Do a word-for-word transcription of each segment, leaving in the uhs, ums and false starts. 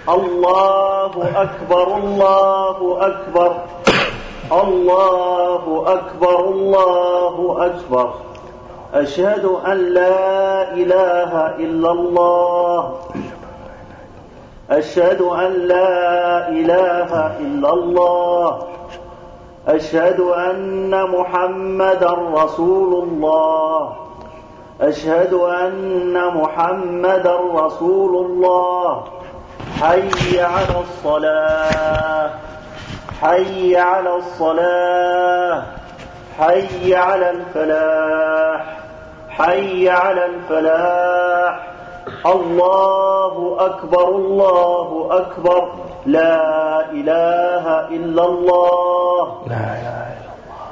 الله أكبر الله أكبر الله أكبر الله أكبر أشهد أن لا إله إلا الله أشهد أن لا إله إلا الله أشهد أن محمدا رسول الله أشهد أن محمدا رسول الله حي على الصلاة حي على الصلاة حي على الفلاح حي على الفلاح الله أكبر الله أكبر لا إله إلا الله لا إله إلا الله.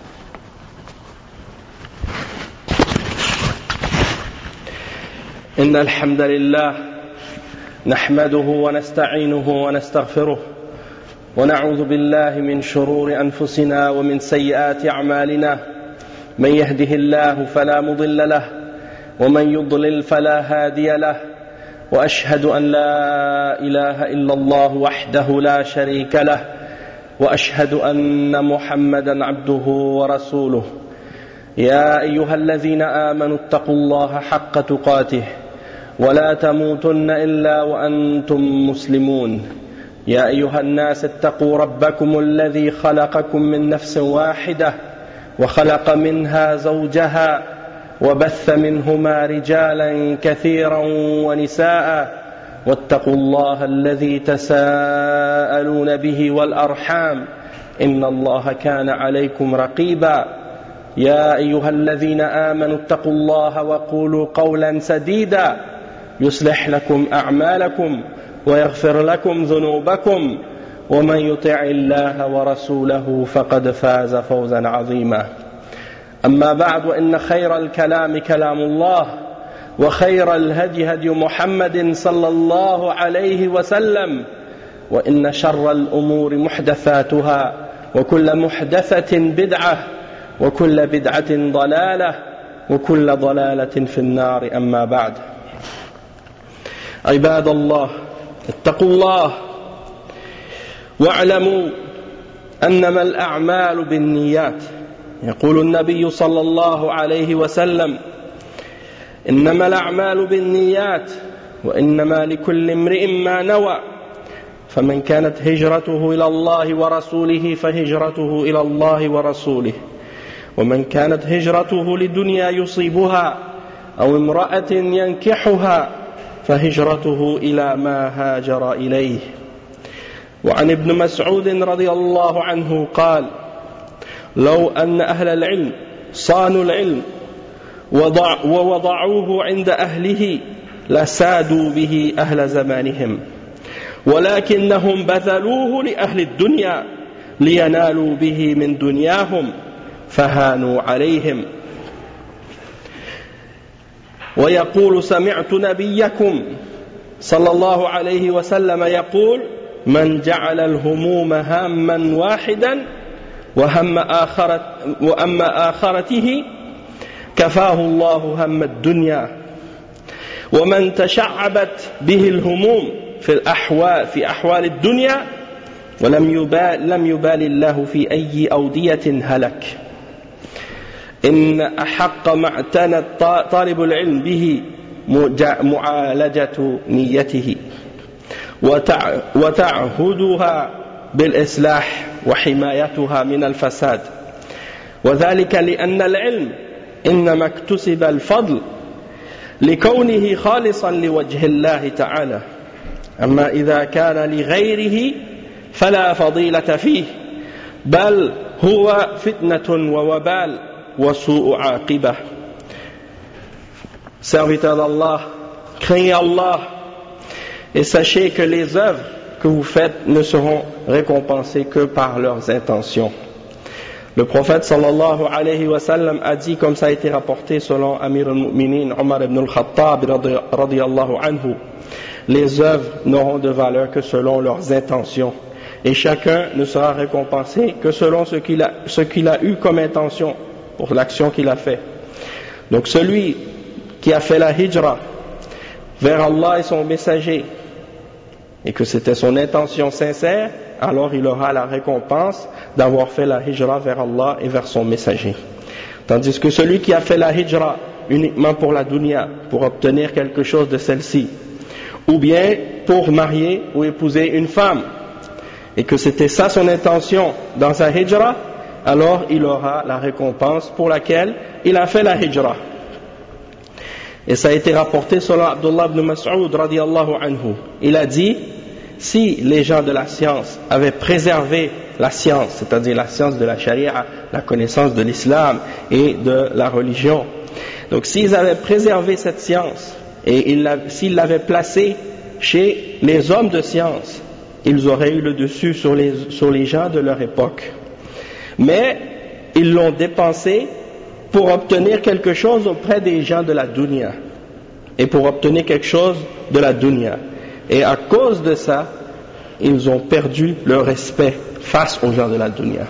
إن الحمد لله نحمده ونستعينه ونستغفره ونعوذ بالله من شرور أنفسنا ومن سيئات أعمالنا. من يهده الله فلا مضل له ومن يضلل فلا هادي له. وأشهد أن لا إله إلا الله وحده لا شريك له وأشهد أن محمدا عبده ورسوله. يا أيها الذين آمنوا اتقوا الله حق تقاته ولا تموتن إلا وأنتم مسلمون. يا أيها الناس اتقوا ربكم الذي خلقكم من نفس واحدة وخلق منها زوجها وبث منهما رجالا كثيرا ونساء واتقوا الله الذي تساءلون به والأرحام إن الله كان عليكم رقيبا. يا أيها الذين آمنوا اتقوا الله وقولوا قولا سديدا يصلح لكم أعمالكم ويغفر لكم ذنوبكم ومن يطع الله ورسوله فقد فاز فوزا عظيما. أما بعد وإن خير الكلام كلام الله وخير الهدي هدي محمد صلى الله عليه وسلم وإن شر الأمور محدثاتها وكل محدثة بدعة وكل بدعة ضلالة وكل ضلالة في النار. أما بعد عباد الله اتقوا الله واعلموا أنما الأعمال بالنيات. يقول النبي صلى الله عليه وسلم إنما الأعمال بالنيات وإنما لكل امرئ ما نوى. فمن كانت هجرته إلى الله ورسوله فهجرته إلى الله ورسوله ومن كانت هجرته لدنيا يصيبها أو امرأة ينكحها فهجرته إلى ما هاجر إليه. وعن ابن مسعود رضي الله عنه قال لو أن أهل العلم صانوا العلم وضع ووضعوه عند أهله لسادوا به أهل زمانهم ولكنهم بذلوه لأهل الدنيا لينالوا به من دنياهم فهانوا عليهم. ويقول سمعت نبيكم صلى الله عليه وسلم يقول من جعل الهموم هاما واحدا وهم آخرت وأما آخرته كفاه الله هم الدنيا. ومن تشعبت به الهموم في الأحوال في أحوال الدنيا ولم يبال لم يبال الله في أي أودية هلك. إن أحق ما اعتنى طالب العلم به معالجة نيته وتعهدها بالإصلاح وحمايتها من الفساد. وذلك لأن العلم إنما اكتسب الفضل لكونه خالصا لوجه الله تعالى. أما إذا كان لغيره فلا فضيلة فيه بل هو فتنة ووبال وسوء عاقبة. Serviteurs d'Allah, craignez Allah et sachez que les œuvres que vous faites ne seront récompensées que par leurs intentions. Le prophète sallallahu alayhi wa sallam a dit, comme ça a été rapporté selon Amir al-Mu'minin Omar ibn al-Khattab radiyallahu anhu, les œuvres n'auront de valeur que selon leurs intentions et chacun ne sera récompensé que selon ce qu'il a, ce qu'il a eu comme intention pour l'action qu'il a fait. Donc celui qui a fait la hijra vers Allah et son messager et que c'était son intention sincère, alors il aura la récompense d'avoir fait la hijra vers Allah et vers son messager. Tandis que celui qui a fait la hijra uniquement pour la dunya, pour obtenir quelque chose de celle-ci, ou bien pour marier ou épouser une femme, et que c'était ça son intention dans sa hijra, alors il aura la récompense pour laquelle il a fait la hijra. Et ça a été rapporté selon Abdullah ibn Mas'ud radiyallahu anhu. Il a dit, si les gens de la science avaient préservé la science, c'est-à-dire la science de la charia, la connaissance de l'islam et de la religion, donc s'ils avaient préservé cette science et s'ils l'avaient placée chez les hommes de science, ils auraient eu le dessus sur les, sur les gens de leur époque. Mais ils l'ont dépensé pour obtenir quelque chose auprès des gens de la dunya, et pour obtenir quelque chose de la dunya. Et à cause de ça, ils ont perdu leur respect face aux gens de la dunya.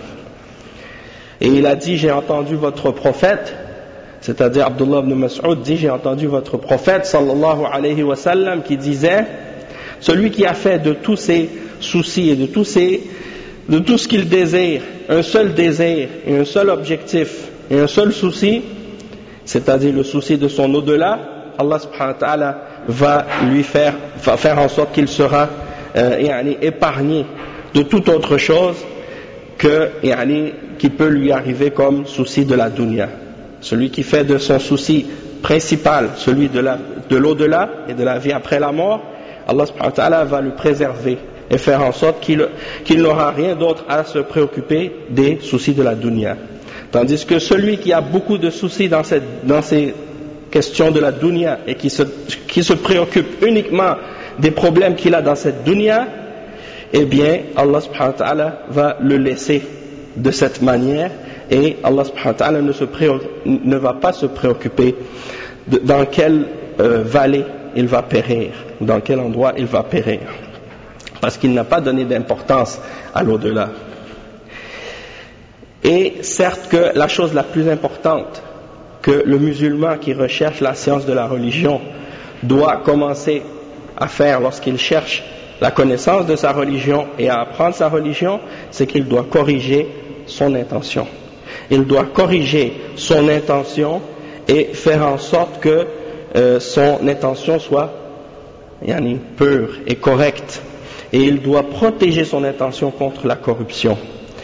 Et il a dit, j'ai entendu votre prophète, c'est-à-dire Abdullah ibn Mas'ud dit, j'ai entendu votre prophète sallallahu alayhi wa sallam qui disait, celui qui a fait de tous ses soucis et de tous ses, de tout ce qu'il désire, un seul désir et un seul objectif et un seul souci, c'est-à-dire le souci de son au-delà, Allah subhanahu wa ta'ala va lui faire, va faire en sorte qu'il sera euh, yani, épargné de toute autre chose que, yani, qui peut lui arriver comme souci de la dunya. Celui qui fait de son souci principal, celui de, la, de l'au-delà et de la vie après la mort, Allah subhanahu wa ta'ala va lui préserver et faire en sorte qu'il, qu'il n'aura rien d'autre à se préoccuper des soucis de la dunya. Tandis que celui qui a beaucoup de soucis dans, cette, dans ces questions de la dunya et qui se, qui se préoccupe uniquement des problèmes qu'il a dans cette dunya, eh bien Allah subhanahu wa ta'ala va le laisser de cette manière et Allah subhanahu wa ta'ala ne, se préoccupe, ne va pas se préoccuper de, dans quelle euh, vallée il va périr, dans quel endroit il va périr, parce qu'il n'a pas donné d'importance à l'au-delà. Et certes que la chose la plus importante que le musulman qui recherche la science de la religion doit commencer à faire lorsqu'il cherche la connaissance de sa religion et à apprendre sa religion, c'est qu'il doit corriger son intention. Il doit corriger son intention et faire en sorte que euh, son intention soit yani, pure et correcte. Et il doit protéger son intention contre la corruption.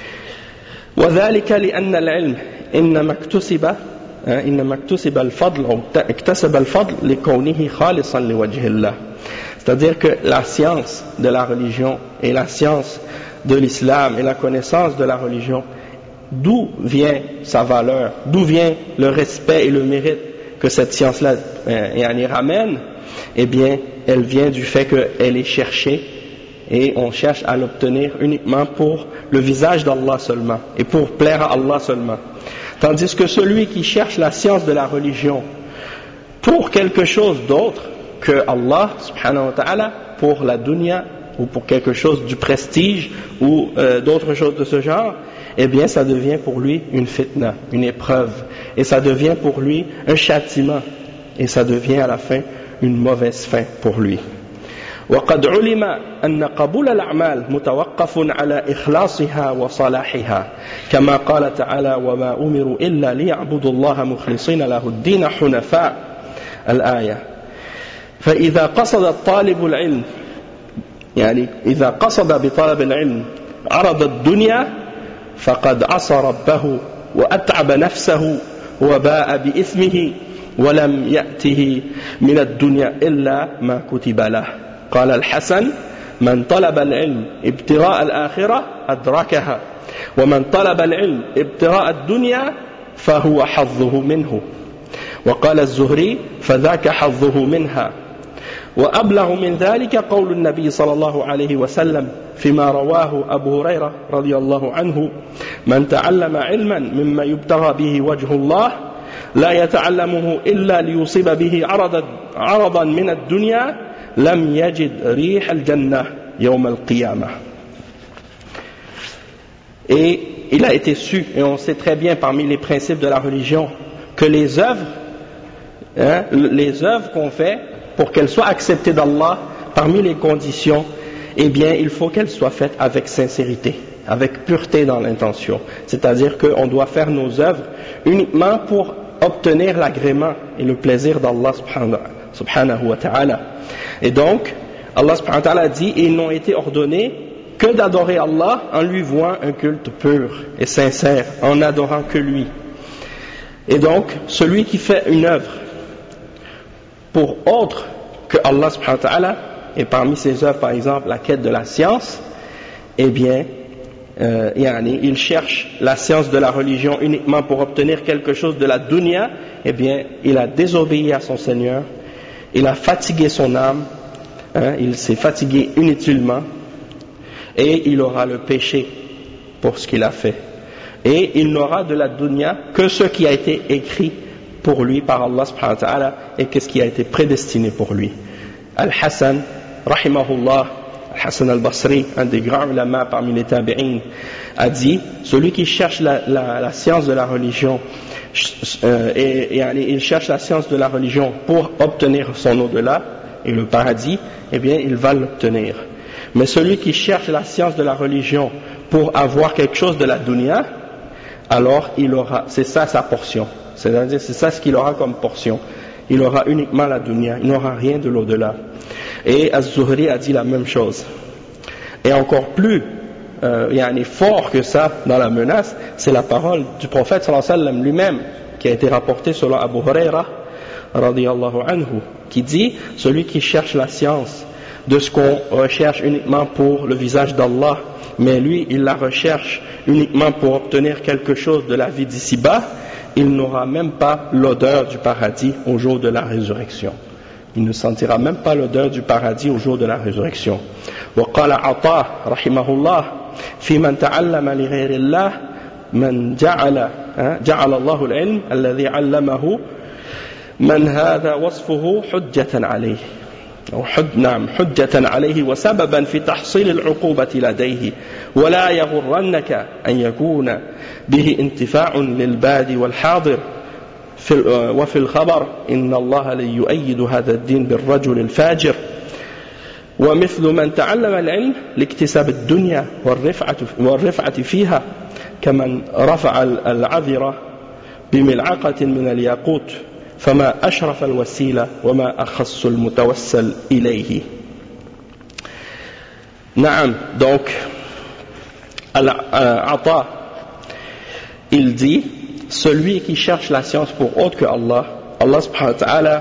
وذلك لأن العلم إنما اكتسب إنما اكتسب الفضل أو اكتسب الفضل لكونه خالصا لوجه الله. C'est-à-dire que la science de la religion et la science de l'islam et la connaissance de la religion, d'où vient sa valeur, d'où vient le respect et le mérite que cette science-là euh, ramène, eh bien, elle vient du fait qu'elle est cherchée et on cherche à l'obtenir uniquement pour le visage d'Allah seulement et pour plaire à Allah seulement. Tandis que celui qui cherche la science de la religion pour quelque chose d'autre que Allah subhanahu wa ta'ala, pour la dunya ou pour quelque chose du prestige ou euh, d'autres choses de ce genre, eh bien ça devient pour lui une fitna, une épreuve, et ça devient pour lui un châtiment, et ça devient à la fin une mauvaise fin pour lui. وقد علم أن قبول الأعمال متوقف على إخلاصها وصلاحها كما قال تعالى وما أمروا إلا ليعبدوا الله مخلصين له الدين حنفاء الآية. فإذا قصد الطالب العلم يعني إذا قصد بطلب العلم عرض الدنيا فقد عصى ربه وأتعب نفسه وباء بإثمه ولم يأته من الدنيا إلا ما كتب له. قال الحسن من طلب العلم ابتغاء الآخرة أدركها ومن طلب العلم ابتغاء الدنيا فهو حظه منه. وقال الزهري فذاك حظه منها. وأبلغ من ذلك قول النبي صلى الله عليه وسلم فيما رواه أبو هريرة رضي الله عنه من تعلم علما مما يبتغى به وجه الله لا يتعلمه إلا ليصيب به عرضا, عرضا من الدنيا لم يجد ريح الجنة يوم القيامة. Et il a été su, et on sait très bien parmi les principes de la religion, que les œuvres, hein, les œuvres qu'on fait, pour qu'elles soient acceptées d'Allah, parmi les conditions, eh bien il faut qu'elle soit faite avec sincérité, avec pureté dans l'intention. C'est-à-dire qu'on doit faire nos œuvres uniquement pour obtenir l'agrément et le plaisir d'Allah subhanahu wa ta'ala. Et donc, Allah subhanahu wa ta'ala dit, ils n'ont été ordonnés que d'adorer Allah en lui vouant un culte pur et sincère, en n'adorant que lui. Et donc, celui qui fait une œuvre pour autre que Allah subhanahu wa ta'ala, et parmi ses œuvres par exemple la quête de la science, eh bien, euh, yani, il cherche la science de la religion uniquement pour obtenir quelque chose de la dunya, eh bien, il a désobéi à son Seigneur, il a fatigué son âme, hein, il s'est fatigué inutilement, et il aura le péché pour ce qu'il a fait. Et il n'aura de la dunya que ce qui a été écrit pour lui par Allah subhanahu wa ta'ala et qu'est-ce qui a été prédestiné pour lui. Al-Hassan, rahimahullah, Al-Hassan al-Basri, un des grands ulama parmi les tabi'in, a dit, celui qui cherche la, la, la science de la religion, euh, et, et, et il cherche la science de la religion pour obtenir son au-delà et le paradis, eh bien il va l'obtenir. Mais celui qui cherche la science de la religion pour avoir quelque chose de la dunya, alors il aura, c'est ça sa portion. C'est-à-dire, c'est ça ce qu'il aura comme portion. Il aura uniquement la dunya, il n'aura rien de l'au-delà. Et Az-Zuhri a dit la même chose. Et encore plus euh, yani fort que ça dans la menace, c'est la parole du prophète sallallahu alayhi wa sallam lui-même, qui a été rapportée selon Abu Huraira radiyallahu anhu, qui dit, celui qui cherche la science de ce qu'on recherche uniquement pour le visage d'Allah, mais lui il la recherche uniquement pour obtenir quelque chose de la vie d'ici-bas, il n'aura même pas l'odeur du paradis au jour de la résurrection. Il ne sentira même pas l'odeur du paradis au jour de la résurrection. وقال عطاء رحمه الله في من تعلم لغير الله من جعل جعل الله العلم الذي علمه من هذا وصفه حجة عليه أو حد نعم حجة عليه وسببا في تحصيل العقوبة لديه ولا يغرنك أن يكون به انتفاع للبادي والحاضر في وفي الخبر إن الله ليؤيد هذا الدين بالرجل الفاجر ومثل من تعلم العلم لاكتساب الدنيا والرفعة, والرفعة فيها كمن رفع العذرة بملعقة من الياقوت فما أشرف الوسيلة وما أخص المتوسل إليه. نعم, donc Al-Ata, il dit, celui qui cherche la science pour autre que Allah, Allah subhanahu wa ta'ala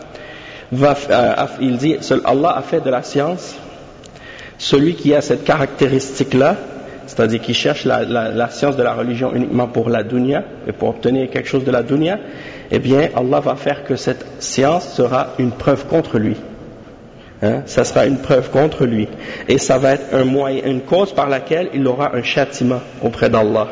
va, euh, il dit, Allah a fait de la science, celui qui a cette caractéristique-là, c'est-à-dire qui cherche la, la, la science de la religion uniquement pour la dunya, et pour obtenir quelque chose de la dunya, eh bien Allah va faire que cette science sera une preuve contre lui. Hein, ça sera une preuve contre lui. Et ça va être un moyen, une cause par laquelle il aura un châtiment auprès d'Allah.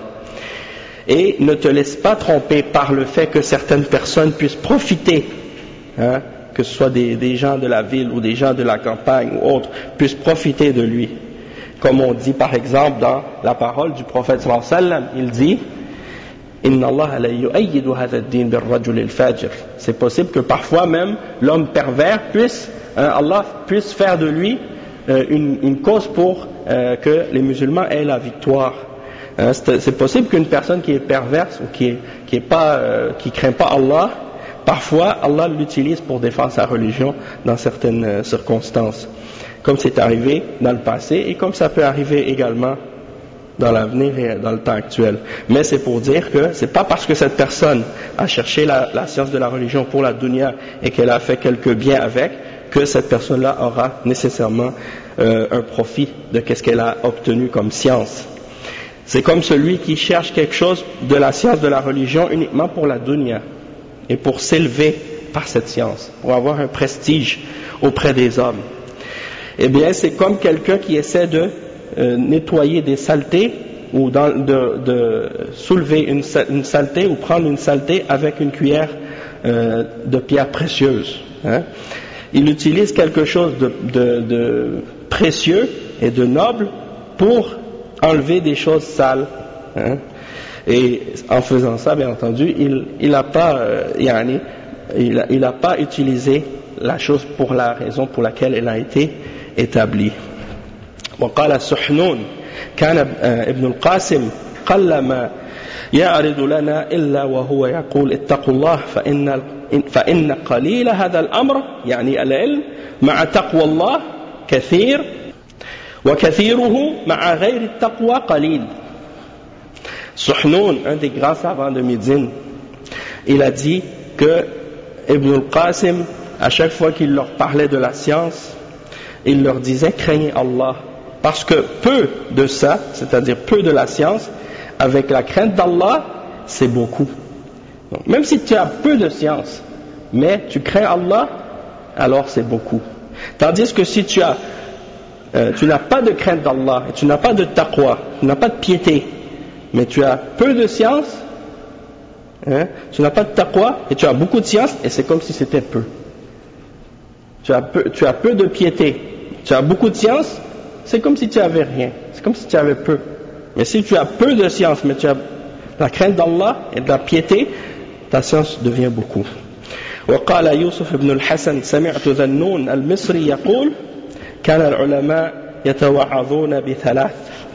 Et ne te laisse pas tromper par le fait que certaines personnes puissent profiter, hein, que ce soit des, des gens de la ville ou des gens de la campagne ou autres, puissent profiter de lui. Comme on dit par exemple dans la parole du prophète sallallahu alayhi wa sallam, il dit Inna Allah la yu'ayyidu hadha ad-din bir-rajul al-fajir. C'est possible que parfois même l'homme pervers puisse, hein, Allah puisse faire de lui euh, une, une cause pour euh, que les musulmans aient la victoire. Hein, c'est, c'est possible qu'une personne qui est perverse ou qui est, qui est pas, euh, qui craint pas Allah, parfois Allah l'utilise pour défendre sa religion dans certaines euh, circonstances, comme c'est arrivé dans le passé et comme ça peut arriver également dans l'avenir et dans le temps actuel. Mais c'est pour dire que c'est pas parce que cette personne a cherché la, la science de la religion pour la dunya et qu'elle a fait quelques biens avec, que cette personne-là aura nécessairement euh, un profit de ce qu'elle a obtenu comme science. C'est comme celui qui cherche quelque chose de la science de la religion uniquement pour la dunya et pour s'élever par cette science, pour avoir un prestige auprès des hommes. Eh bien, c'est comme quelqu'un qui essaie de euh, nettoyer des saletés ou dans, de, de soulever une, une saleté ou prendre une saleté avec une cuillère euh, de pierre précieuse. Hein. Il utilise quelque chose de, de, de précieux et de noble pour enlever des choses sales. Hein. Et en faisant ça, bien entendu, il n'a pas, euh, yani, il, il a pas utilisé la chose pour la raison pour laquelle elle a été établie. وقال سحنون كان ابن القاسم قلما يعرض لنا إلا وهو يقول اتقوا الله فإن فإن قليل هذا الأمر يعني العلم مع تقوى الله كثير وكثيره مع غير التقوى قليل. Suhnoun, un des grands savants de Médine, il a dit que Ibn al-Qasim, à chaque fois qu'il leur parlait de la science, il leur disait craignez Allah, parce que peu de ça, c'est-à-dire peu de la science, avec la crainte d'Allah, c'est beaucoup. Donc, même si tu as peu de science, mais tu crains Allah, alors c'est beaucoup. Tandis que si tu as, euh, tu n'as pas de crainte d'Allah, et tu n'as pas de taqwa, tu n'as pas de piété, mais tu as peu de science, hein, tu n'as pas de taqwa, et tu as beaucoup de science, et c'est comme si c'était peu. Tu as peu, tu as peu de piété, tu as beaucoup de science, c'est comme si tu avais rien, c'est comme si tu avais peu. Mais si tu as peu de science, mais tu as la crainte d'Allah et de la piété, ta science devient beaucoup. وقال يوسف بن الحسن سمعت ذنون المصري يقول كان العلماء يتوعظون بثلاث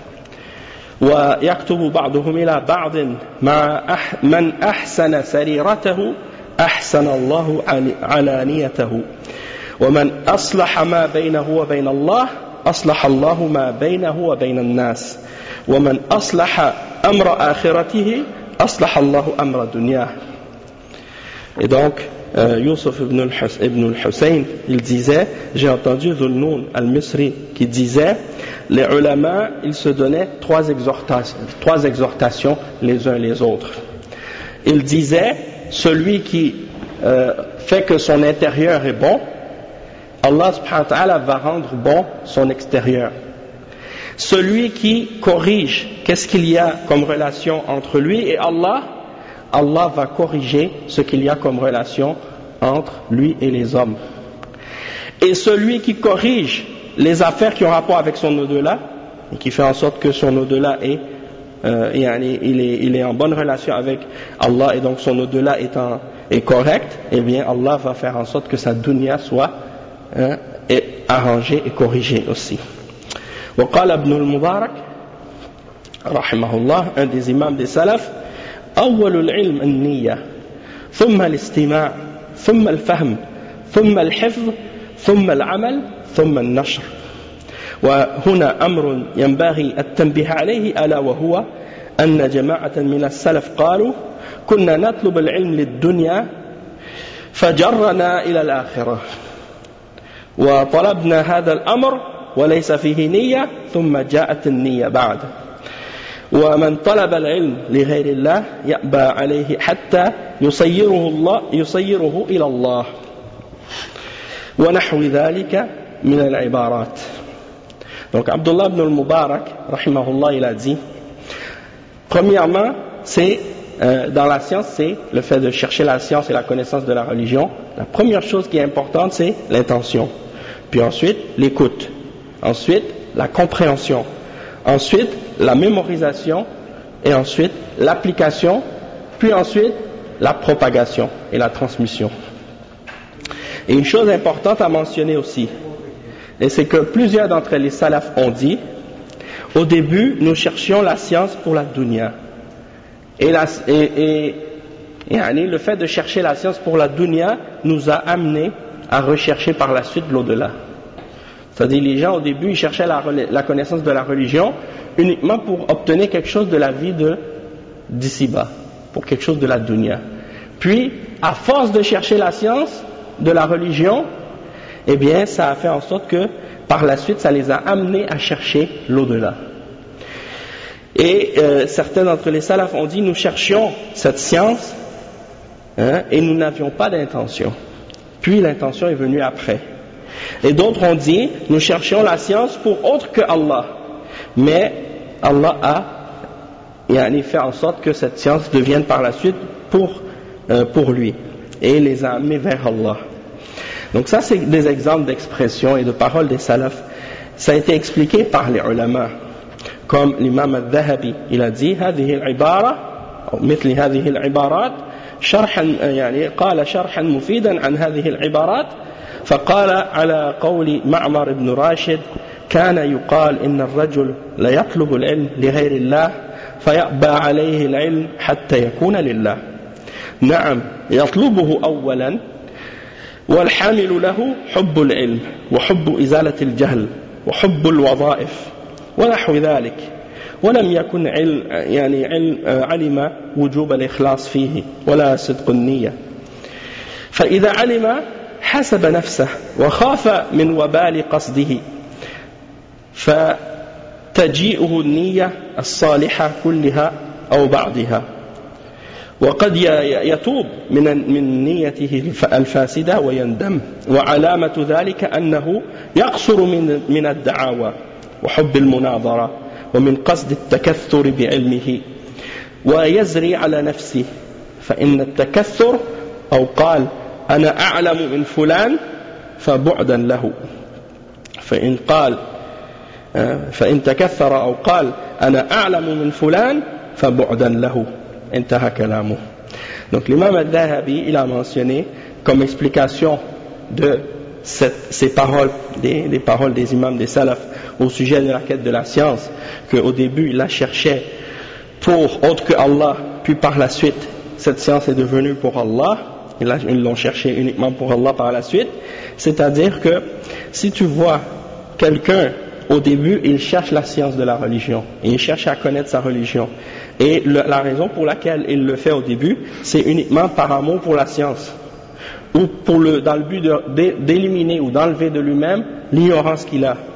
ويكتب بعضهم إلى بعض مع أح من أحسن سريرته أحسن الله علانيته ومن أصلح ما بينه وبين الله أصلح الله ما بينه وبين الناس ومن أصلح أمر آخرته أصلح الله أمر دنياه. Et donc euh, Yusuf ibn al-Hussein il disait, j'ai entendu Dhunnoun al-Misri qui disait, les ulama ils se donnaient trois exhortations, trois exhortations les uns les autres. Il disait, celui qui euh, fait que son intérieur est bon, Allah subhanahu wa ta'ala va rendre bon son extérieur. Celui qui corrige qu'est-ce qu'il y a comme relation entre lui et Allah, Allah va corriger ce qu'il y a comme relation entre lui et les hommes. Et celui qui corrige les affaires qui ont rapport avec son au-delà, et qui fait en sorte que son au-delà est, euh, il, est, il est en bonne relation avec Allah, et donc son au-delà est, en, est correct, eh bien Allah va faire en sorte que sa dunya soit hein, arrangée et corrigée aussi. وقال ابن المبارك رحمه الله, un des imams des salafs, أول العلم النية ثم الاستماع ثم الفهم ثم الحفظ ثم العمل ثم النشر. وهنا أمر ينبغي التنبيه عليه ألا وهو أن جماعة من السلف قالوا كنا نطلب العلم للدنيا فجرنا إلى الآخرة وطلبنا هذا الأمر وليس فيه نية ثم جاءت النية بعد. ومن طلب العلم لغير الله يأبى عليه حتى يصيره الله يصيره إلى الله ونحو ذلك من العبارات. Donc Abdullah ibn al-Mubarak rahimahullah il a dit, premièrement c'est euh, dans la science c'est le fait de chercher la science et la connaissance de la religion. La première chose qui est importante c'est l'intention, puis ensuite l'écoute, ensuite la compréhension, ensuite la mémorisation, et ensuite l'application, puis ensuite la propagation et la transmission. Et une chose importante à mentionner aussi, et c'est que plusieurs d'entre les salafs ont dit, au début nous cherchions la science pour la dunya, et, la, et, et, et, et le fait de chercher la science pour la dunya nous a amené à rechercher par la suite l'au-delà. C'est-à-dire les gens au début ils cherchaient la, la connaissance de la religion uniquement pour obtenir quelque chose de la vie de d'ici-bas, pour quelque chose de la dunya. Puis à force de chercher la science de la religion, eh bien ça a fait en sorte que par la suite ça les a amenés à chercher l'au-delà. Et euh, certains d'entre les salafs ont dit nous cherchions cette science hein, et nous n'avions pas d'intention, puis l'intention est venue après. Et d'autres ont dit nous cherchions la science pour autre que Allah, mais Allah a yani, fait en sorte que cette science devienne par la suite pour, euh, pour lui, et les a amenés vers Allah. Donc ça c'est des exemples d'expressions et de paroles des salafs. Ça a été expliqué par les ulama, comme l'imam al-Dhahabi il a dit هذه العبارة أو مثل هذه العبارات شرحا يعني قال شرحا مفيدا عن هذه العبارات فقال على قول معمر بن راشد كان يقال إن الرجل لا يطلب العلم لغير الله فيأبى عليه العلم حتى يكون لله. نعم يطلبه أولا والحامل له حب العلم وحب إزالة الجهل وحب الوظائف ونحو ذلك، ولم يكن علم يعني علم علم وجوب الإخلاص فيه ولا صدق النية. فإذا علم حسب نفسه وخاف من وبال قصده فتجيئه النية الصالحة كلها أو بعضها، وقد يتوب من من نيته الفاسدة ويندم. وعلامة ذلك أنه يقصر من من الدعاوى وحب المناظرة ومن قصد التكثر بعلمه ويزري على نفسه. فإن التكثر أو قال أنا أعلم من فلان فبعدا له، فإن قال فإن تكثر أو قال أنا أعلم من فلان فبعدا له. انتهى كلامه. Donc l'imam al-Dhahabi il a mentionné comme explication de cette, ces paroles, des, des paroles des imams des salaf au sujet de la quête de la science, qu'au début il la cherchait pour autre que Allah, puis par la suite cette science est devenue pour Allah, ils l'ont cherché uniquement pour Allah par la suite. C'est-à-dire que si tu vois quelqu'un au début, il cherche la science de la religion, il cherche à connaître sa religion, et le, la raison pour laquelle il le fait au début, c'est uniquement par amour pour la science, ou pour le, dans le but de, d'éliminer ou d'enlever de lui-même l'ignorance qu'il a,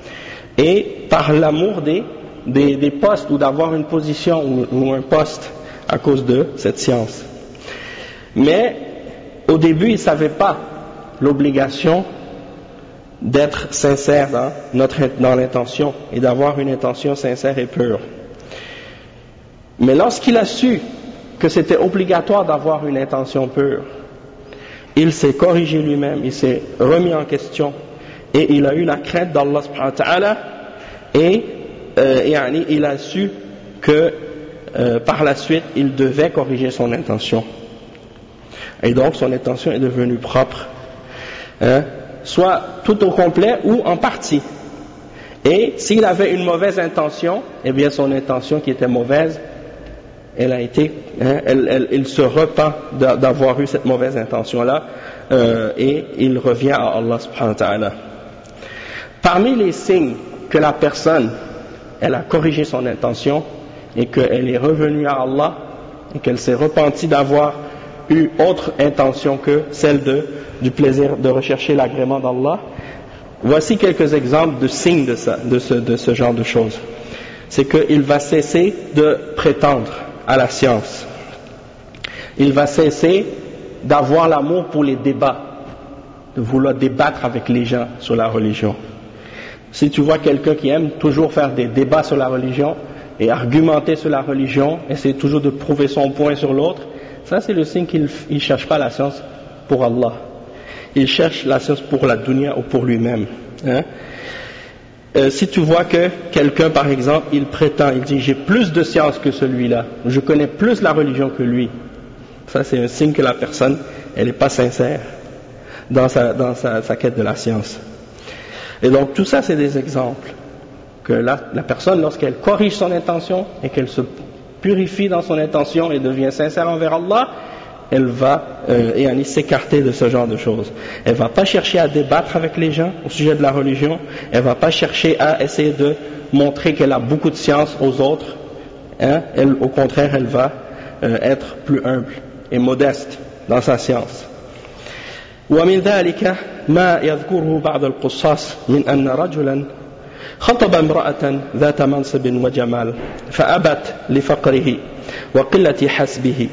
et par l'amour des, des, des postes, ou d'avoir une position ou, ou un poste à cause de cette science. Mais au début, il ne savait pas l'obligation d'être sincère dans, notre, dans l'intention et d'avoir une intention sincère et pure. Mais lorsqu'il a su que c'était obligatoire d'avoir une intention pure, il s'est corrigé lui-même, il s'est remis en question et il a eu la crainte d'Allah subhanahu wa ta'ala et euh, il a su que euh, par la suite il devait corriger son intention. Et donc son intention est devenue propre, hein, soit tout au complet ou en partie. Et s'il avait une mauvaise intention, eh bien son intention qui était mauvaise, elle a été, hein, elle, elle, il se repent d'avoir eu cette mauvaise intention-là, euh, et il revient à Allah subhanahu wa ta'ala. Parmi les signes que la personne, elle a corrigé son intention et qu'elle est revenue à Allah et qu'elle s'est repentie d'avoir eu autre intention que celle de, du plaisir de rechercher l'agrément d'Allah. Voici quelques exemples de signes de, ça, de, ce, de ce genre de choses. C'est qu'il va cesser de prétendre à la science. Il va cesser d'avoir l'amour pour les débats, de vouloir débattre avec les gens sur la religion. Si tu vois quelqu'un qui aime toujours faire des débats sur la religion et argumenter sur la religion, essayer toujours de prouver son point sur l'autre, ça c'est le signe qu'il ne cherche pas la science pour Allah. Il cherche la science pour la dunya ou pour lui-même. Hein? Euh, si tu vois que quelqu'un, par exemple, il prétend, il dit j'ai plus de science que celui-là, je connais plus la religion que lui, ça c'est un signe que la personne, elle n'est pas sincère dans sa, dans sa, sa quête de la science. Et donc tout ça c'est des exemples que la, la personne, lorsqu'elle corrige son intention et qu'elle se purifie dans son intention et devient sincère envers Allah, elle va euh, s'écarter de ce genre de choses. Elle ne va pas chercher à débattre avec les gens au sujet de la religion, elle ne va pas chercher à essayer de montrer qu'elle a beaucoup de science aux autres, hein? Elle, au contraire, elle va euh, être plus humble et modeste dans sa science. ومن ذلك ما يذكره بعض القصاص من أن رجلا خطب امرأة ذات منصب وجمال فأبت لفقره وقلة حسبه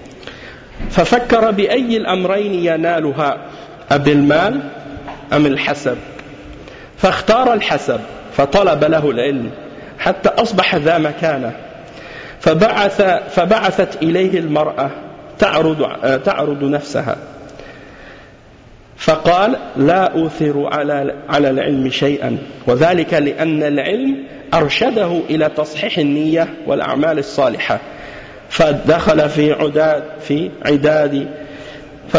ففكر بأي الأمرين ينالها أبالمال أم الحسب فاختار الحسب فطلب له العلم حتى أصبح ذا مكانة فبعث فبعثت إليه المرأة تعرض, تعرض نفسها فقال لا أوثر على على العلم شيئا وذلك لأن العلم أرشده إلى تصحيح النية والأعمال الصالحة فدخل في عداد في عداد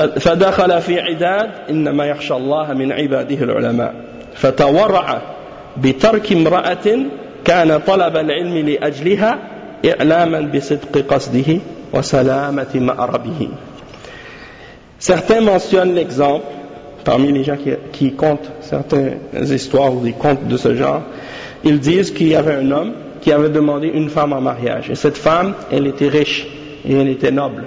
فدخل في عداد إنما يخشى الله من عباده العلماء فتورع بترك امرأة كان طلب العلم لأجلها إعلاما بصدق قصده وسلامة مأربه. Certains mentionnent l'exemple, parmi les gens qui, qui comptent certaines histoires ou des contes de ce genre, ils disent qu'il y avait un homme qui avait demandé une femme en mariage. Et cette femme, elle était riche et elle était noble.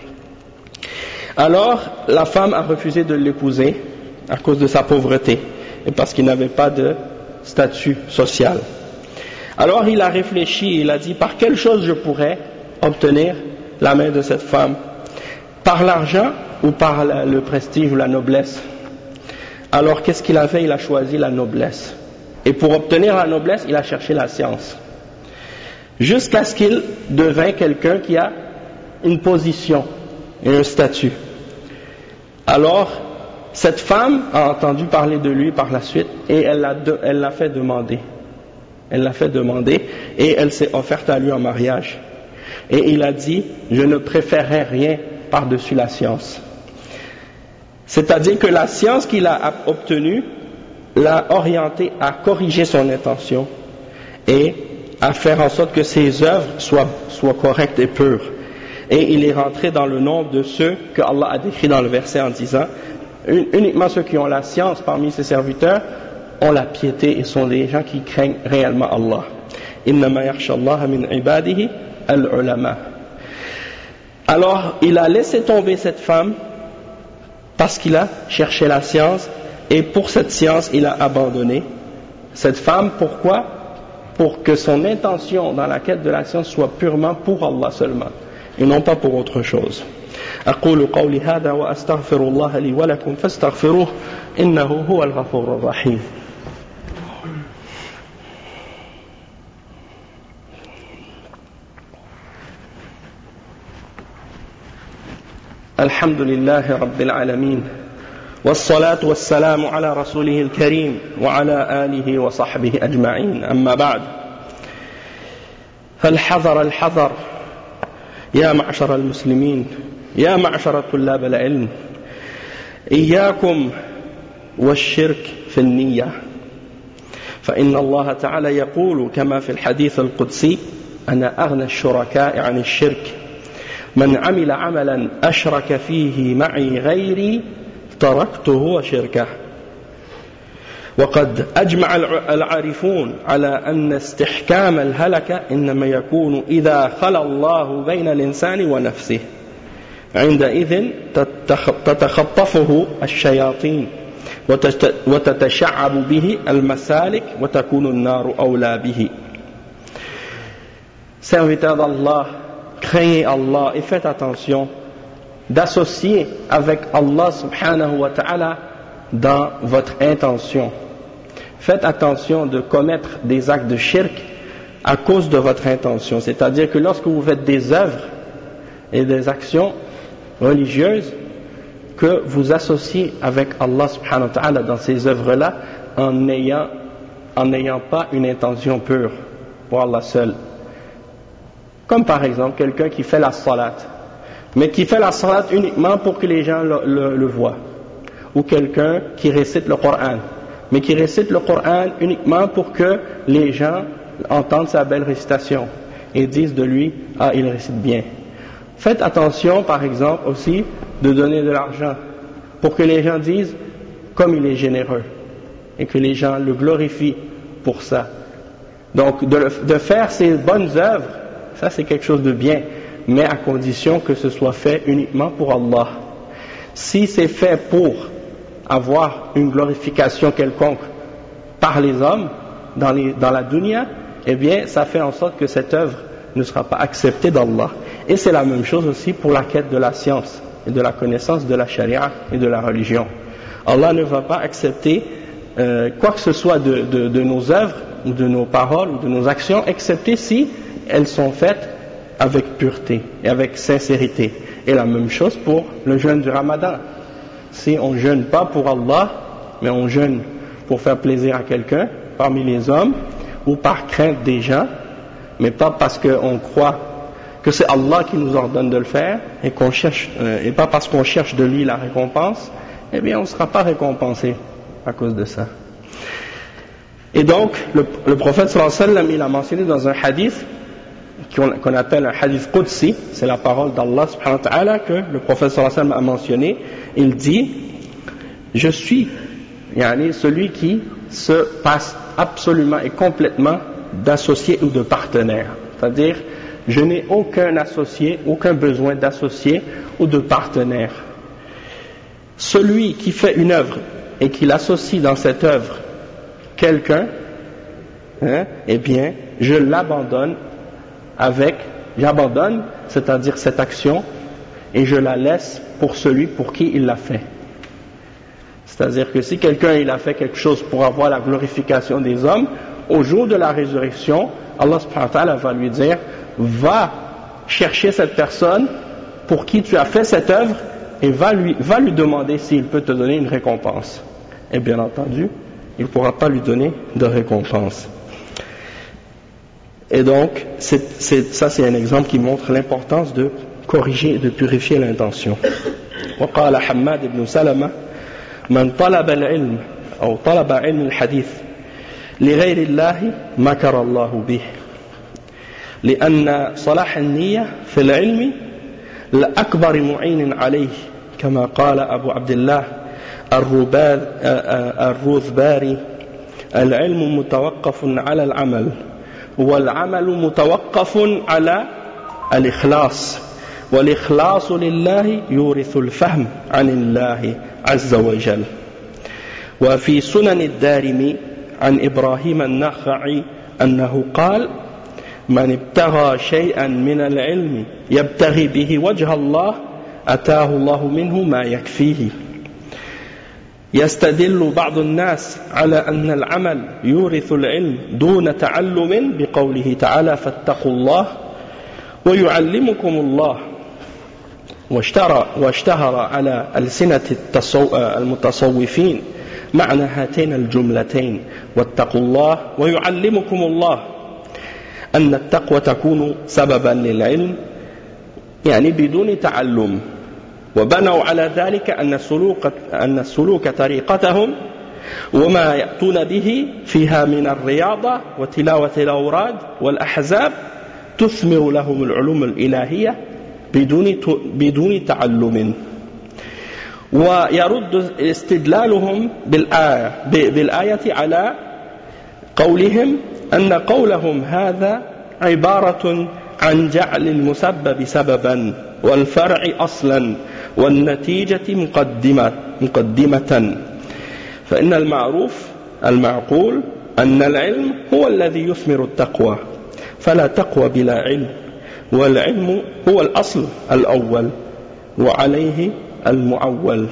Alors, la femme a refusé de l'épouser à cause de sa pauvreté et parce qu'il n'avait pas de statut social. Alors, il a réfléchi, il a dit, par quelle chose je pourrais obtenir la main de cette femme? Par l'argent ou par la, le prestige ou la noblesse? Alors, qu'est-ce qu'il a fait? Il a choisi la noblesse. Et pour obtenir la noblesse, il a cherché la science. Jusqu'à ce qu'il devint quelqu'un qui a une position et un statut. Alors, cette femme a entendu parler de lui par la suite et elle l'a, de, elle l'a fait demander. Elle l'a fait demander et elle s'est offerte à lui en mariage. Et il a dit, je ne préférerais rien par-dessus la science. C'est-à-dire que la science qu'il a obtenue l'a orienté à corriger son intention et à faire en sorte que ses œuvres soient, soient correctes et pures. Et il est rentré dans le nombre de ceux que Allah a décrit dans le verset en disant, uniquement ceux qui ont la science parmi ses serviteurs ont la piété et sont des gens qui craignent réellement Allah. Innama yakhsha Allah min ibadihi al-ulama. Alors, il a laissé tomber cette femme parce qu'il a cherché la science et pour cette science, il a abandonné cette femme. Pourquoi? Pour que son intention dans la quête de la science soit purement pour Allah seulement et non pas pour autre chose. أقول قولي هذا وأستغفر الله لي ولكم فاستغفروه إنه هو الغفور الرحيم. الحمد لله رب العالمين والصلاة والسلام على رسوله الكريم وعلى آله وصحبه أجمعين. أما بعد، فالحذر الحذر يا معشر المسلمين، يا معشر طلاب العلم، إياكم والشرك في النية، فإن الله تعالى يقول كما في الحديث القدسي: أنا أغنى الشركاء عن الشرك، من عمل عملا أشرك فيه معي غيري تركته وشركه. وقد أجمع العارفون على أن استحكام الهلكة إنما يكون إذا خلى الله بين الإنسان ونفسه، عندئذ تتخطفه الشياطين وتتشعب به المسالك وتكون النار أولى به. Serviteurs d'Allah, craignez Allah et faites attention d'associer avec Allah subhanahu wa ta'ala dans votre intention. Faites attention de commettre des actes de shirk à cause de votre intention. C'est-à-dire que lorsque vous faites des œuvres et des actions religieuses, que vous associez avec Allah subhanahu wa ta'ala dans ces œuvres-là en n'ayant en n'ayant pas une intention pure pour Allah seul. Comme par exemple quelqu'un qui fait la salat, mais qui fait la salat uniquement pour que les gens le, le, le voient. Ou quelqu'un qui récite le Coran, mais qui récite le Coran uniquement pour que les gens entendent sa belle récitation et disent de lui: ah, il récite bien. Faites attention par exemple aussi de donner de l'argent pour que les gens disent comme il est généreux et que les gens le glorifient pour ça. Donc de, de faire ces bonnes œuvres, ça c'est quelque chose de bien, mais à condition que ce soit fait uniquement pour Allah. Si c'est fait pour avoir une glorification quelconque par les hommes dans, les, dans la dunya, eh bien ça fait en sorte que cette œuvre ne sera pas acceptée d'Allah. Et c'est la même chose aussi pour la quête de la science et de la connaissance de la charia et de la religion. Allah ne va pas accepter euh, quoi que ce soit de, de, de nos œuvres ou de nos paroles ou de nos actions, excepté si elles sont faites avec pureté et avec sincérité. Et la même chose pour le jeûne du Ramadan. Si on ne jeûne pas pour Allah, mais on jeûne pour faire plaisir à quelqu'un parmi les hommes, ou par crainte des gens, mais pas parce qu'on croit que c'est Allah qui nous ordonne de le faire, et, qu'on cherche, euh, et pas parce qu'on cherche de lui la récompense, eh bien on ne sera pas récompensé à cause de ça. Et donc, le, le prophète sallallahu alayhi wa sallam, il a mentionné dans un hadith qu'on, qu'on appelle un hadith Qudsi, c'est la parole d'Allah subhanahu wa ta'ala que le prophète sallallahu alayhi wa sallam a mentionné. Il dit, je suis yani, celui qui se passe absolument et complètement d'associé ou de partenaire. C'est-à-dire, je n'ai aucun associé, aucun besoin d'associé ou de partenaire. Celui qui fait une œuvre et qui l'associe dans cette œuvre quelqu'un, hein, eh bien, je l'abandonne avec, j'abandonne, c'est-à-dire cette action, et je la laisse pour celui pour qui il l'a fait. C'est-à-dire que si quelqu'un il a fait quelque chose pour avoir la glorification des hommes, au jour de la résurrection, Allah subhanahu wa ta'ala va lui dire, va chercher cette personne pour qui tu as fait cette œuvre et va lui, va lui demander s'il peut te donner une récompense. Et bien entendu, il ne pourra pas lui donner de récompense. Et donc, c'est, c'est, ça c'est un exemple qui montre l'importance de corriger et de purifier l'intention. وقال حماد بن سلمة من طلب العلم أو طلب علم الحديث لغير الله مكر الله به لأن صلاح النية في العلم لأكبر معين عليه كما قال أبو عبد الله الروذباري العلم متوقف على العمل والعمل متوقف على الإخلاص والإخلاص لله يورث الفهم عن الله عز وجل. وفي سنن الدارمي عن إبراهيم النخعي أنه قال من ابتغى شيئا من العلم يبتغي به وجه الله أتاه الله منه ما يكفيه. يستدل بعض الناس على أن العمل يورث العلم دون تعلم بقوله تعالى فاتقوا الله ويعلمكم الله واشتهر, واشتهر على ألسنة المتصوفين معنى هاتين الجملتين واتقوا الله ويعلمكم الله أن التقوى تكون سببا للعلم يعني بدون تعلم وبنوا على ذلك أن السلوك, أن السلوك طريقتهم وما يأتون به فيها من الرياضة وتلاوة الأوراد والأحزاب تثمر لهم العلوم الإلهية بدون بدون تعلم. ويرد استدلالهم بالآية, بالآية على قولهم أن قولهم هذا عبارة عن جعل المسبب سببا والفرع أصلا والنتيجة مقدمة, مقدمة فإن المعروف المعقول أن العلم هو الذي يثمر التقوى فلا تقوى بلا علم والعلم هو الأصل الأول وعليه المعول.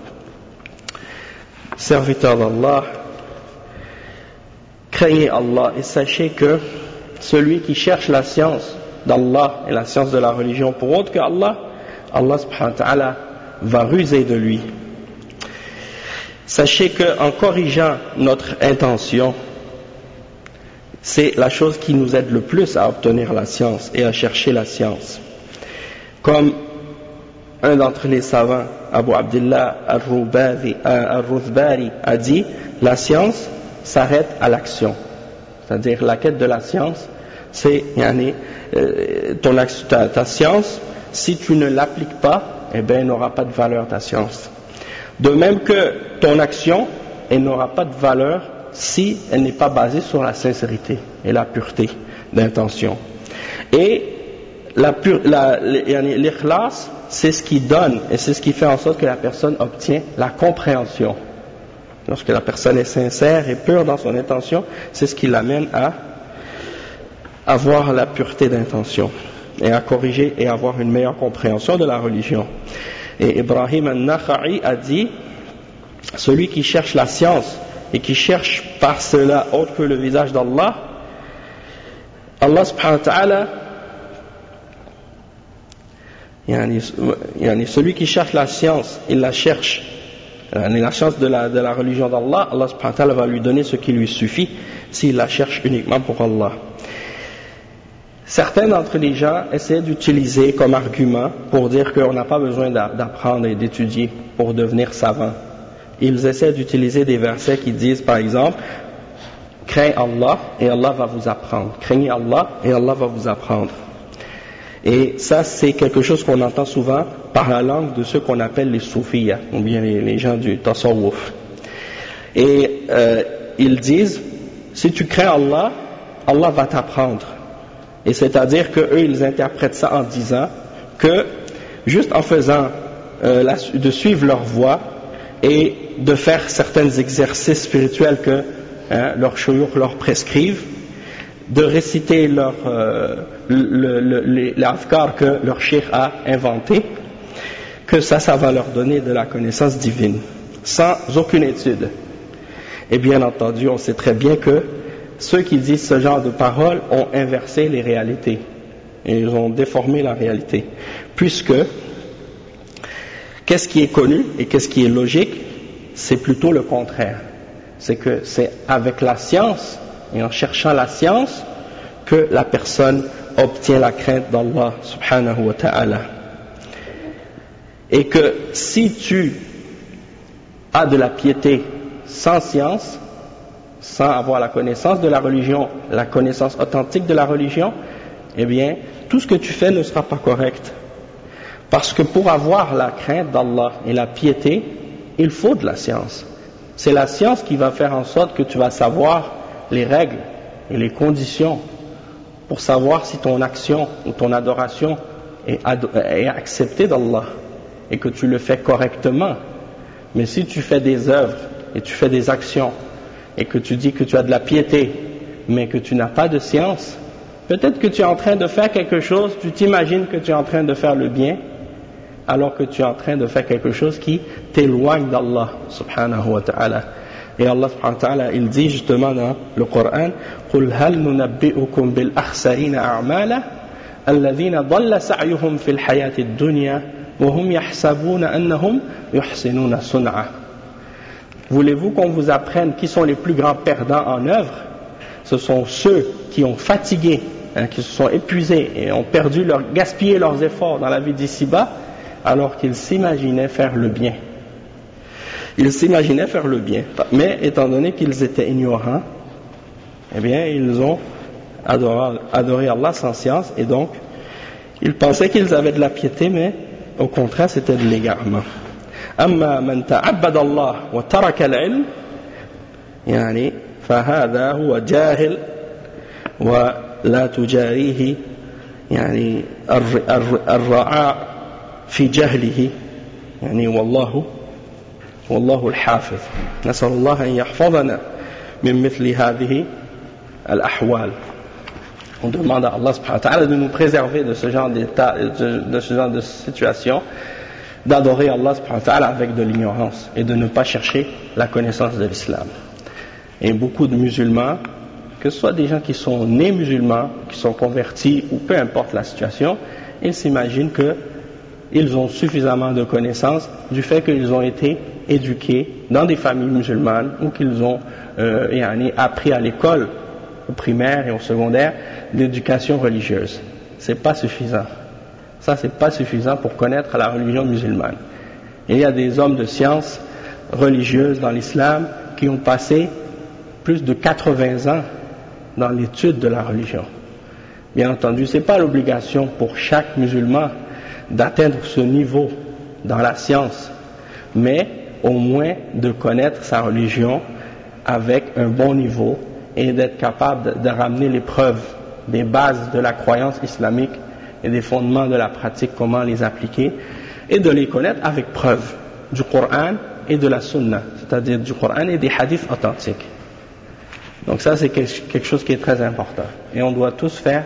Serviteurs d'Allah, craignez Allah et sachez que celui qui cherche la science d'Allah et la science de la religion pour autre que Allah, Allah subhanahu wa ta'ala va ruser de lui. Sachez qu'en corrigeant notre intention, c'est la chose qui nous aide le plus à obtenir la science et à chercher la science. Comme un d'entre les savants, Abu Abdullah al-Ruthbari, a dit, la science s'arrête à l'action. C'est-à-dire la quête de la science, c'est yani, euh, ton, ta, ta science, si tu ne l'appliques pas, eh bien, elle n'aura pas de valeur ta science. De même que ton action, elle n'aura pas de valeur si elle n'est pas basée sur la sincérité et la pureté d'intention. Et la pure, la, l'ikhlas, c'est ce qui donne et c'est ce qui fait en sorte que la personne obtient la compréhension. Lorsque la personne est sincère et pure dans son intention, c'est ce qui l'amène à avoir la pureté d'intention et à corriger et avoir une meilleure compréhension de la religion. Et Ibrahim al-Nakha'i a dit, celui qui cherche la science et qui cherche par cela autre que le visage d'Allah, Allah subhanahu wa ta'ala, yani, yani celui qui cherche la science, il la cherche, yani la science de la, de la religion d'Allah, Allah subhanahu wa ta'ala va lui donner ce qui lui suffit s'il la cherche uniquement pour Allah. Certains d'entre les gens essaient d'utiliser comme argument pour dire qu'on n'a pas besoin d'apprendre et d'étudier pour devenir savant. Ils essaient d'utiliser des versets qui disent par exemple crains Allah et Allah va vous apprendre. Craignez Allah et Allah va vous apprendre. Et ça, c'est quelque chose qu'on entend souvent par la langue de ceux qu'on appelle les soufiyas, ou bien les, les gens du tasawwuf. Et euh, ils disent, si tu crains Allah, Allah va t'apprendre. Et c'est-à-dire qu'eux, ils interprètent ça en disant que juste en faisant, euh, la, de suivre leur voie et de faire certains exercices spirituels que hein, leurs shuyukh leur prescrivent, de réciter leur, euh, le, le, le, l'afkar que leur cheikh a inventé, que ça, ça va leur donner de la connaissance divine, sans aucune étude. Et bien entendu, on sait très bien que ceux qui disent ce genre de paroles ont inversé les réalités, et ils ont déformé la réalité, puisque qu'est-ce qui est connu et qu'est-ce qui est logique, c'est plutôt le contraire. C'est que c'est avec la science et en cherchant la science que la personne obtient la crainte d'Allah subhanahu wa ta'ala. Et que si tu as de la piété sans science, sans avoir la connaissance de la religion, la connaissance authentique de la religion, eh bien, tout ce que tu fais ne sera pas correct. Parce que pour avoir la crainte d'Allah et la piété, il faut de la science. C'est la science qui va faire en sorte que tu vas savoir les règles et les conditions pour savoir si ton action ou ton adoration est, ado- est acceptée d'Allah et que tu le fais correctement. Mais si tu fais des œuvres et tu fais des actions et que tu dis que tu as de la piété mais que tu n'as pas de science, peut-être que tu es en train de faire quelque chose, tu t'imagines que tu es en train de faire le bien alors que tu es en train de faire quelque chose qui t'éloigne d'Allah subhanahu wa ta'ala. Et Allah subhanahu wa ta'ala, il dit justement dans le Coran, قُلْ هَلْ نُنَبِّئُكُمْ بِالْأَخْسَرِينَ أَعْمَالًا الَّذِينَ ضَلَّ سَعْيُهُمْ فِي الْحَيَاةِ الدُّنْيَا وَهُمْ يَحْسَبُونَ أَنَّهُمْ يُحْسِنُونَ صُنْعًا. Voulez-vous qu'on vous apprenne qui sont les plus grands perdants en œuvre? Ce sont ceux qui ont fatigué, hein, qui se sont épuisés et ont perdu leur, gaspillé leurs efforts dans la vie d'ici-bas, alors qu'ils s'imaginaient faire le bien. Ils s'imaginaient faire le bien, mais étant donné qu'ils étaient ignorants, eh bien, ils ont adoré, adoré Allah sans science, et donc, ils pensaient qu'ils avaient de la piété, mais au contraire, c'était de l'égarement. أما من تعبد الله وترك العلم يعني فهذا هو جاهل ولا تجاريه يعني الرعاء في جهله يعني والله والله الحافظ نسأل الله أن يحفظنا من مثل هذه الأحوال. On demande à Allah subhanahu wa ta'ala de nous préserver de ce genre d'état, de, de ce genre de situation, d'adorer Allah subhanahu wa ta'ala avec de l'ignorance et de ne pas chercher la connaissance de l'islam. Et beaucoup de musulmans, que ce soit des gens qui sont nés musulmans, qui sont convertis ou peu importe la situation, ils s'imaginent qu'ils ont suffisamment de connaissances du fait qu'ils ont été éduqués dans des familles musulmanes ou qu'ils ont euh, appris à l'école, au primaire et au secondaire, l'éducation religieuse. C'est pas suffisant. Ça, c'est pas suffisant pour connaître la religion musulmane. Il y a des hommes de science religieuses dans l'islam qui ont passé plus de quatre-vingts ans dans l'étude de la religion. Bien entendu, c'est pas l'obligation pour chaque musulman d'atteindre ce niveau dans la science, mais au moins de connaître sa religion avec un bon niveau et d'être capable de, de ramener les preuves des bases de la croyance islamique et des fondements de la pratique, comment les appliquer, et de les connaître avec preuve du Coran et de la Sunna, c'est-à-dire du Coran et des hadiths authentiques. Donc ça, c'est quelque chose qui est très important. Et on doit tous faire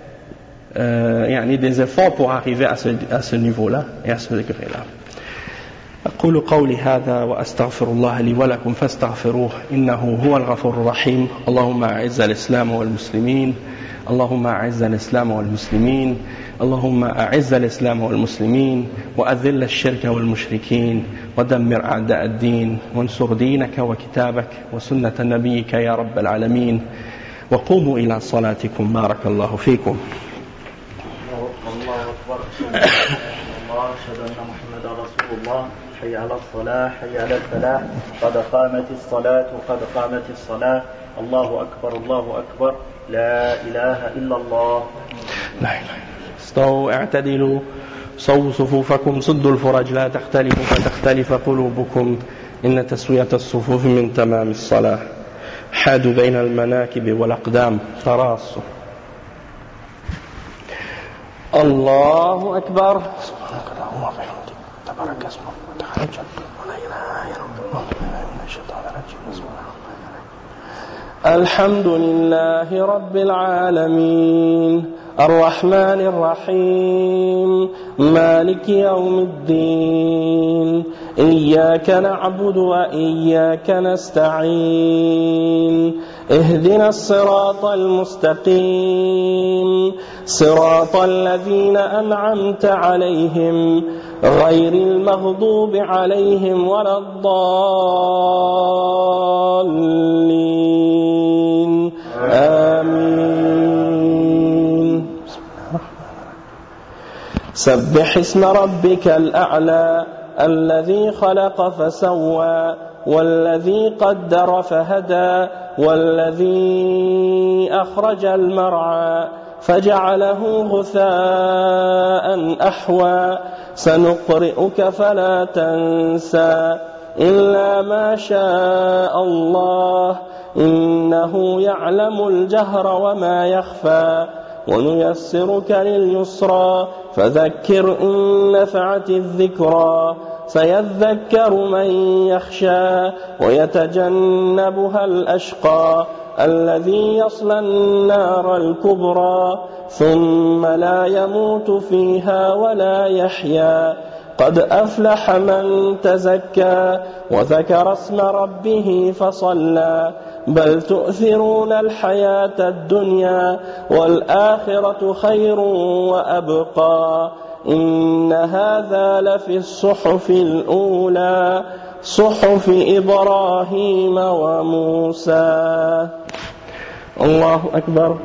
euh, يعني des efforts pour arriver à ce, à ce niveau-là et à ce degré-là. أقول قولي هذا وأستغفر الله لي ولكم فاستغفروه إنه هو الغفور الرحيم. اللهم أعز الإسلام والمسلمين اللهم أعز الإسلام والمسلمين اللهم أعز الإسلام والمسلمين وأذل الشرك والمشركين ودمر أعداء الدين وانصر دينك وكتابك وسنة نبيك يا رب العالمين وقوموا إلى صلاتكم بارك الله فيكم. الله أكبر. الله أشهد أن محمدا رسول الله. حي على الصلاة حي على الفلاح قد قامت الصلاة قد قامت الصلاة الله أكبر الله أكبر لا إله إلا الله. لا إله إلا الله. استووا اعتدلوا صووا صفوفكم سدوا الفرج لا تختلفوا فتختلف قلوبكم إن تسوية الصفوف من تمام الصلاة. حادوا بين المناكب والأقدام تراصوا. الله أكبر. سبحانك اللهم وبحمدك تبارك اسمك وتعالى جدك ولا إله إلا أنت من الشيطان الرجيم. الحمد لله رب العالمين الرحمن الرحيم مالك يوم الدين إياك نعبد وإياك نستعين اهدنا الصراط المستقيم صراط الذين أنعمت عليهم غير المغضوب عليهم ولا الضالين آمين. سبح اسم ربك الأعلى الذي خلق فسوى والذي قدر فهدى والذي أخرج المرعى فجعله غثاء أحوى سنقرئك فلا تنسى إلا ما شاء الله إنه يعلم الجهر وما يخفى ونيسرك لليسرى فذكر إن نفعت الذكرى سيذكر من يخشى ويتجنبها الأشقى الذي يصلى النار الكبرى ثم لا يموت فيها ولا يحيا قد أفلح من تزكى وذكر اسم ربه فصلى بل تؤثرون الحياة الدنيا والآخرة خير وأبقى إن هذا لفي الصحف الأولى صحف إبراهيم وموسى. الله أكبر.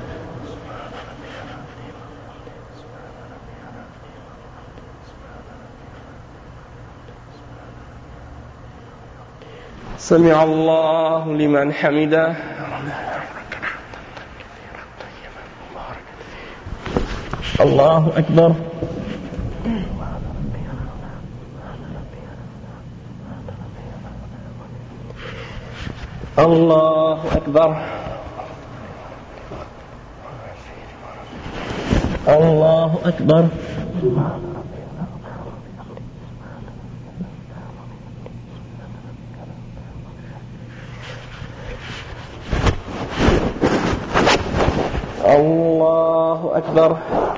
سمع الله لمن حمده. الله أكبر. الله أكبر. الله أكبر. الله أكبر.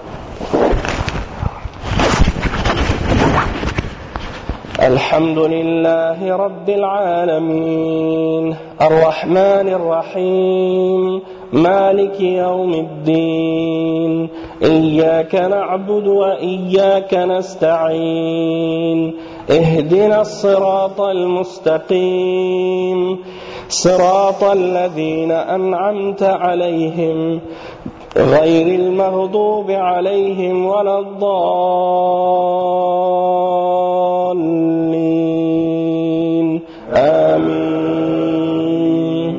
الحمد لله رب العالمين الرحمن الرحيم مالك يوم الدين إياك نعبد وإياك نستعين اهدنا الصراط المستقيم صراط الذين أنعمت عليهم غير المغضوب عليهم ولا الضالين آمين.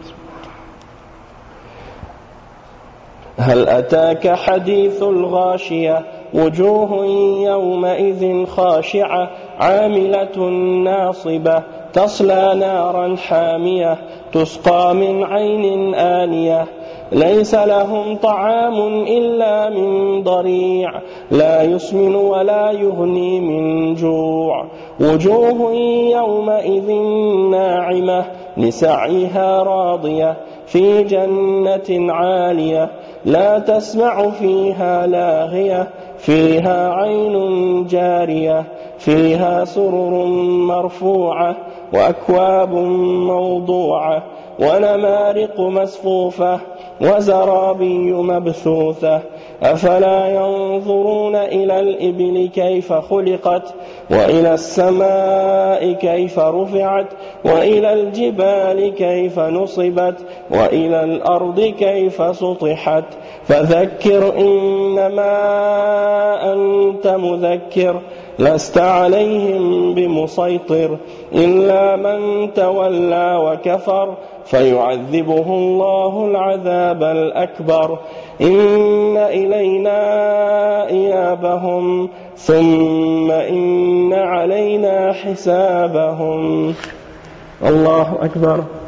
هل أتاك حديث الغاشية وجوه يومئذ خاشعة عاملة ناصبة تصلى نارا حامية تسقى من عين آنية ليس لهم طعام إلا من ضريع لا يسمن ولا يغني من جوع وجوه يومئذ ناعمة لسعيها راضية في جنة عالية لا تسمع فيها لاغية فيها عين جارية فيها سرر مرفوعة وأكواب موضوعة ونمارق مسفوفة وزرابي مبثوثة أفلا ينظرون إلى الإبل كيف خلقت وإلى السماء كيف رفعت وإلى الجبال كيف نصبت وإلى الأرض كيف سطحت فذكر إنما أنت مذكر لست عليهم بمسيطر إلا من تولى وكفر فيعذبه الله العذاب الأكبر. إن إلينا إيابهم ثم إن علينا حسابهم. الله أكبر.